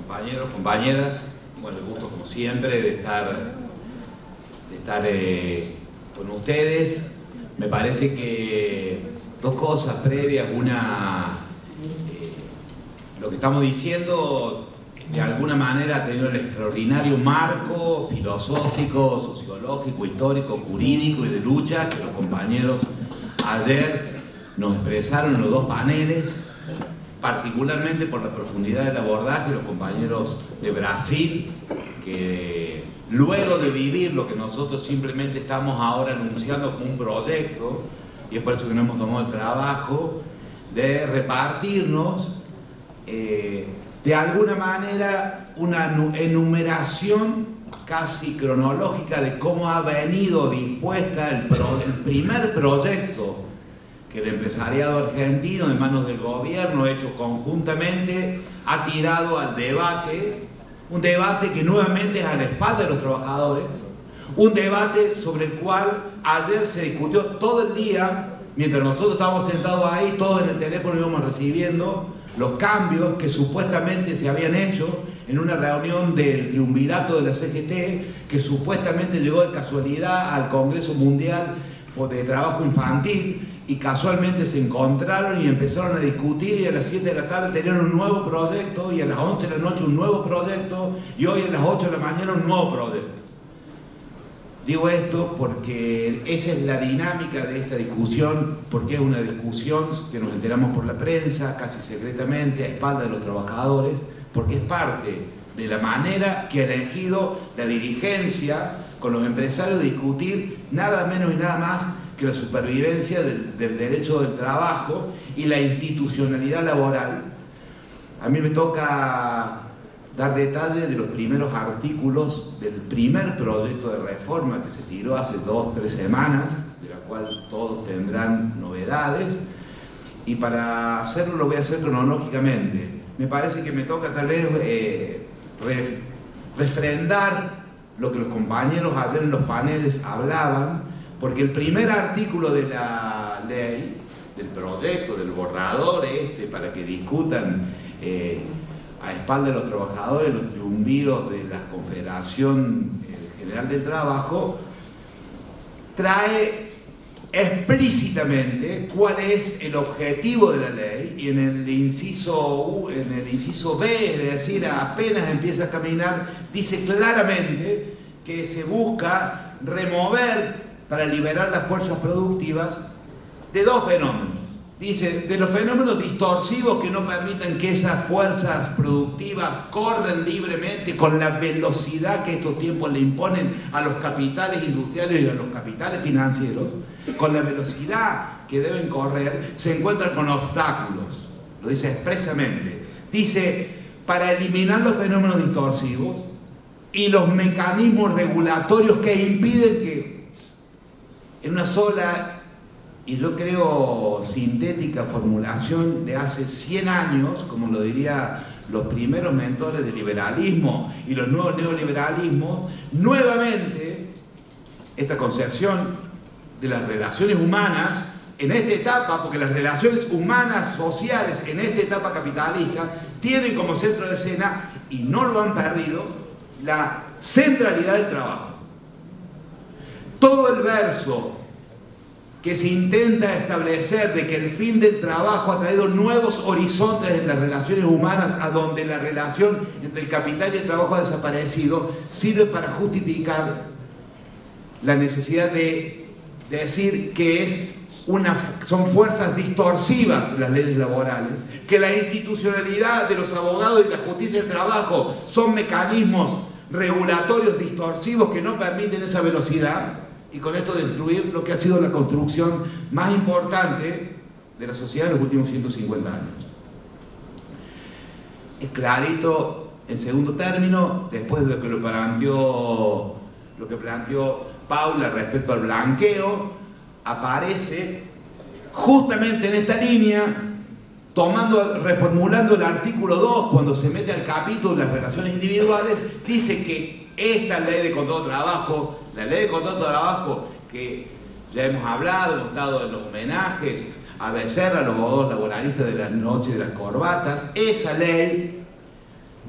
compañeros, compañeras, bueno, el gusto como siempre de estar con ustedes. Me parece que dos cosas previas, una, lo que estamos diciendo de alguna manera ha tenido el extraordinario marco filosófico, sociológico, histórico, jurídico y de lucha que los compañeros ayer nos expresaron en los dos paneles, particularmente por la profundidad del abordaje, los compañeros de Brasil, que luego de vivir lo que nosotros simplemente estamos ahora anunciando como un proyecto, y es por eso que no hemos tomado el trabajo de repartirnos de alguna manera una enumeración casi cronológica de cómo ha venido dispuesta el primer proyecto que el empresariado argentino, en manos del gobierno, hecho conjuntamente, ha tirado al debate, un debate que nuevamente es a la espalda de los trabajadores, un debate sobre el cual ayer se discutió todo el día, mientras nosotros estábamos sentados ahí, todos en el teléfono íbamos recibiendo los cambios que supuestamente se habían hecho en una reunión del triunvirato de la CGT, que supuestamente llegó de casualidad al Congreso Mundial de Trabajo Infantil, y casualmente se encontraron y empezaron a discutir, y a las 7 de la tarde tenían un nuevo proyecto, y a las 11 de la noche un nuevo proyecto, y hoy a las 8 de la mañana un nuevo proyecto. Digo esto porque esa es la dinámica de esta discusión, porque es una discusión que nos enteramos por la prensa, casi secretamente, a espaldas de los trabajadores, porque es parte de la manera que ha elegido la dirigencia con los empresarios de discutir nada menos y nada más que la supervivencia del derecho del trabajo y la institucionalidad laboral. A mí me toca dar detalles de los primeros artículos del primer proyecto de reforma que se tiró hace 2 o 3 semanas, de la cual todos tendrán novedades, y para hacerlo lo voy a hacer cronológicamente. Me parece que me toca tal vez refrendar lo que los compañeros ayer en los paneles hablaban, porque el primer artículo de la ley, del proyecto, del borrador para que discutan a espaldas de los trabajadores, los triunviros de la Confederación General del Trabajo, trae explícitamente cuál es el objetivo de la ley, y en el inciso B, es decir, apenas empieza a caminar, dice claramente que se busca remover para liberar las fuerzas productivas de 2 fenómenos. Dice, de los fenómenos distorsivos que no permitan que esas fuerzas productivas corran libremente con la velocidad que estos tiempos le imponen a los capitales industriales y a los capitales financieros, con la velocidad que deben correr, se encuentran con obstáculos. Lo dice expresamente. Dice, para eliminar los fenómenos distorsivos y los mecanismos regulatorios que impiden que en una sola, y yo creo sintética formulación de hace 100 años, como lo dirían los primeros mentores del liberalismo y los nuevos neoliberalismos, nuevamente esta concepción de las relaciones humanas en esta etapa, porque las relaciones humanas sociales en esta etapa capitalista tienen como centro de escena, y no lo han perdido, la centralidad del trabajo. Todo el verso que se intenta establecer de que el fin del trabajo ha traído nuevos horizontes en las relaciones humanas, a donde la relación entre el capital y el trabajo ha desaparecido, sirve para justificar la necesidad de decir que son fuerzas distorsivas las leyes laborales, que la institucionalidad de los abogados y la justicia del trabajo son mecanismos regulatorios distorsivos que no permiten esa velocidad, y con esto destruir lo que ha sido la construcción más importante de la sociedad en los últimos 150 años. Es clarito, en segundo término, después de lo que planteó Paula respecto al blanqueo, aparece justamente en esta línea, reformulando el artículo 2, cuando se mete al capítulo de las relaciones individuales, dice que esta ley de contrato de trabajo, la ley de contrato de trabajo que ya hemos hablado, hemos estado en los homenajes a Becerra, a los abogados laboralistas de la noche de las corbatas, esa ley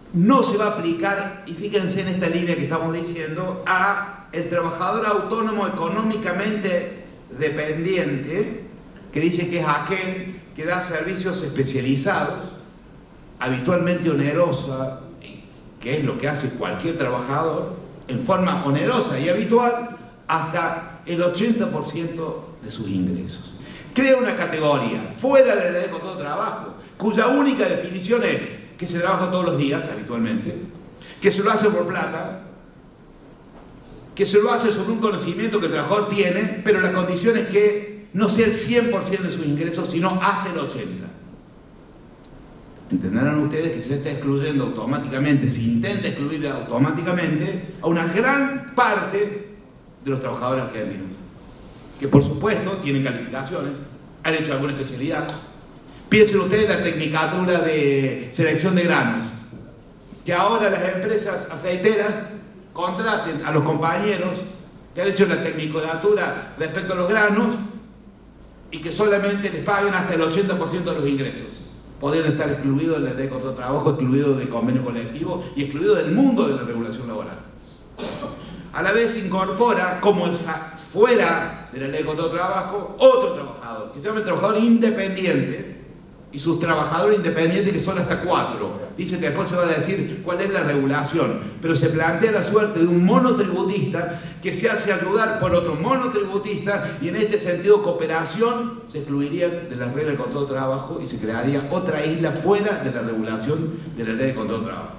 no se va a aplicar, y fíjense en esta línea que estamos diciendo, a el trabajador autónomo económicamente dependiente, que dice que es aquel que da servicios especializados, habitualmente onerosa, que es lo que hace cualquier trabajador, en forma onerosa y habitual, hasta el 80% de sus ingresos. Crea una categoría fuera de la ley de contrato de trabajo, cuya única definición es que se trabaja todos los días, habitualmente, que se lo hace por plata, que se lo hace sobre un conocimiento que el trabajador tiene, pero la condición es que no sea el 100% de sus ingresos, sino hasta el 80%. Entenderán ustedes que se está excluyendo automáticamente, se intenta excluir automáticamente a una gran parte de los trabajadores argentinos, que por supuesto tienen calificaciones, han hecho alguna especialidad. Piensen ustedes en la tecnicatura de selección de granos, que ahora las empresas aceiteras contraten a los compañeros que han hecho la tecnicatura respecto a los granos y que solamente les paguen hasta el 80% de los ingresos. Podrían estar excluidos de la ley de contrato de trabajo, excluidos del convenio colectivo y excluidos del mundo de la regulación laboral. A la vez se incorpora, como fuera de la ley de contrato de trabajo, otro trabajador, que se llama el trabajador independiente, y sus trabajadores independientes, que son hasta 4. Dice que después se va a decir cuál es la regulación, pero se plantea la suerte de un monotributista que se hace ayudar por otro monotributista, y en este sentido cooperación se excluiría de la regla del contrato de trabajo y se crearía otra isla fuera de la regulación de la ley de contrato de trabajo.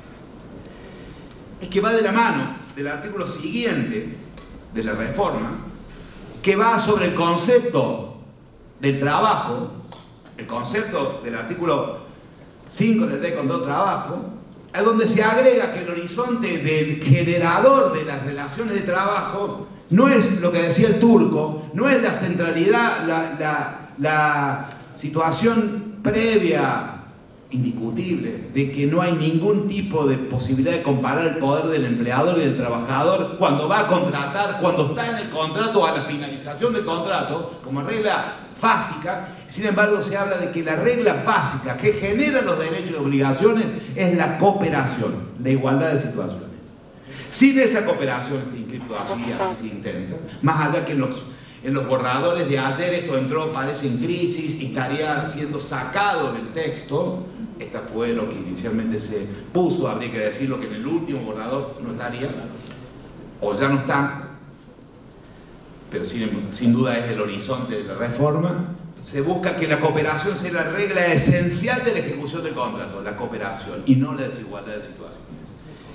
Es que va de la mano del artículo siguiente de la reforma, que va sobre el concepto del trabajo. El concepto del artículo 5 de la ley de contrato de trabajo, es donde se agrega que el horizonte del generador de las relaciones de trabajo no es lo que decía el turco, no es la centralidad, la situación previa, indiscutible, de que no hay ningún tipo de posibilidad de comparar el poder del empleador y del trabajador cuando va a contratar, cuando está en el contrato o a la finalización del contrato, como regla básica. Sin embargo, se habla de que la regla básica que genera los derechos y obligaciones es la cooperación, la igualdad de situaciones. Sin esa cooperación, así se intenta, más allá que en los borradores de ayer esto entró, parece en crisis y estaría siendo sacado del texto. Esta fue lo que inicialmente se puso, habría que decirlo que en el último borrador no estaría, o ya no está, pero sin duda es el horizonte de la reforma. Se busca que la cooperación sea la regla esencial de la ejecución del contrato, la cooperación, y no la desigualdad de situaciones.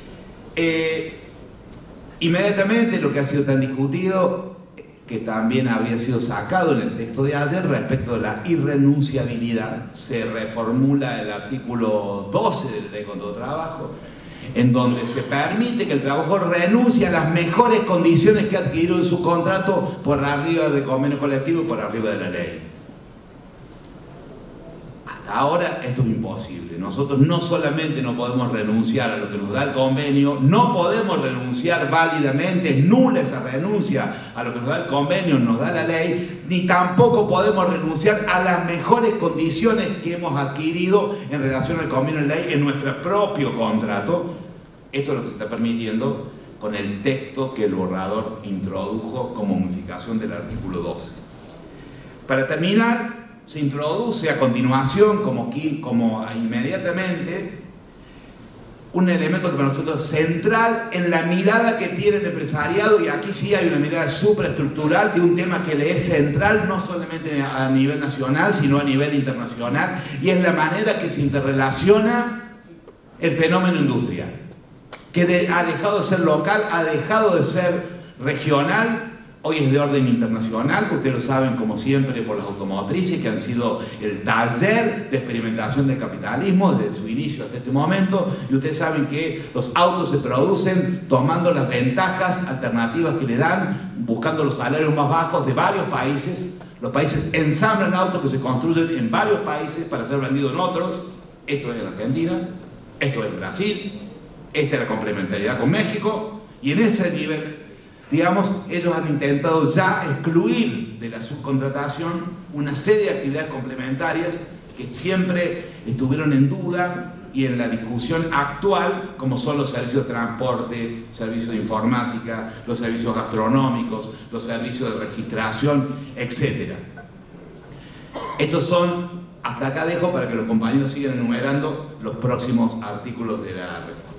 Inmediatamente lo que ha sido tan discutido, que también habría sido sacado en el texto de ayer respecto de la irrenunciabilidad, se reformula el artículo 12 de la ley de contrato de trabajo, en donde se permite que el trabajador renuncie a las mejores condiciones que adquirió en su contrato por arriba del convenio colectivo y por arriba de la ley. Hasta ahora esto es imposible. Nosotros no solamente no podemos renunciar a lo que nos da el convenio, no podemos renunciar válidamente, es nula esa renuncia a lo que nos da el convenio, nos da la ley, ni tampoco podemos renunciar a las mejores condiciones que hemos adquirido en relación al convenio de ley en nuestro propio contrato. Esto es lo que se está permitiendo con el texto que el borrador introdujo como modificación del artículo 12. Para terminar, se introduce a continuación, como inmediatamente, un elemento que para nosotros es central en la mirada que tiene el empresariado, y aquí sí hay una mirada supraestructural de un tema que le es central no solamente a nivel nacional, sino a nivel internacional, y es la manera que se interrelaciona el fenómeno industrial, que ha dejado de ser local, ha dejado de ser regional. Hoy es de orden internacional, ustedes lo saben como siempre por las automotrices, que han sido el taller de experimentación del capitalismo desde su inicio hasta este momento, y ustedes saben que los autos se producen tomando las ventajas alternativas que le dan, buscando los salarios más bajos de varios países. Los países ensamblan autos que se construyen en varios países para ser vendidos en otros. Esto es en Argentina, esto es en Brasil, esta es la complementariedad con México, y en ese nivel, digamos, ellos han intentado ya excluir de la subcontratación una serie de actividades complementarias que siempre estuvieron en duda y en la discusión actual, como son los servicios de transporte, servicios de informática, los servicios gastronómicos, los servicios de registración, etc. Estos son, hasta acá dejo para que los compañeros sigan enumerando los próximos artículos de la reforma.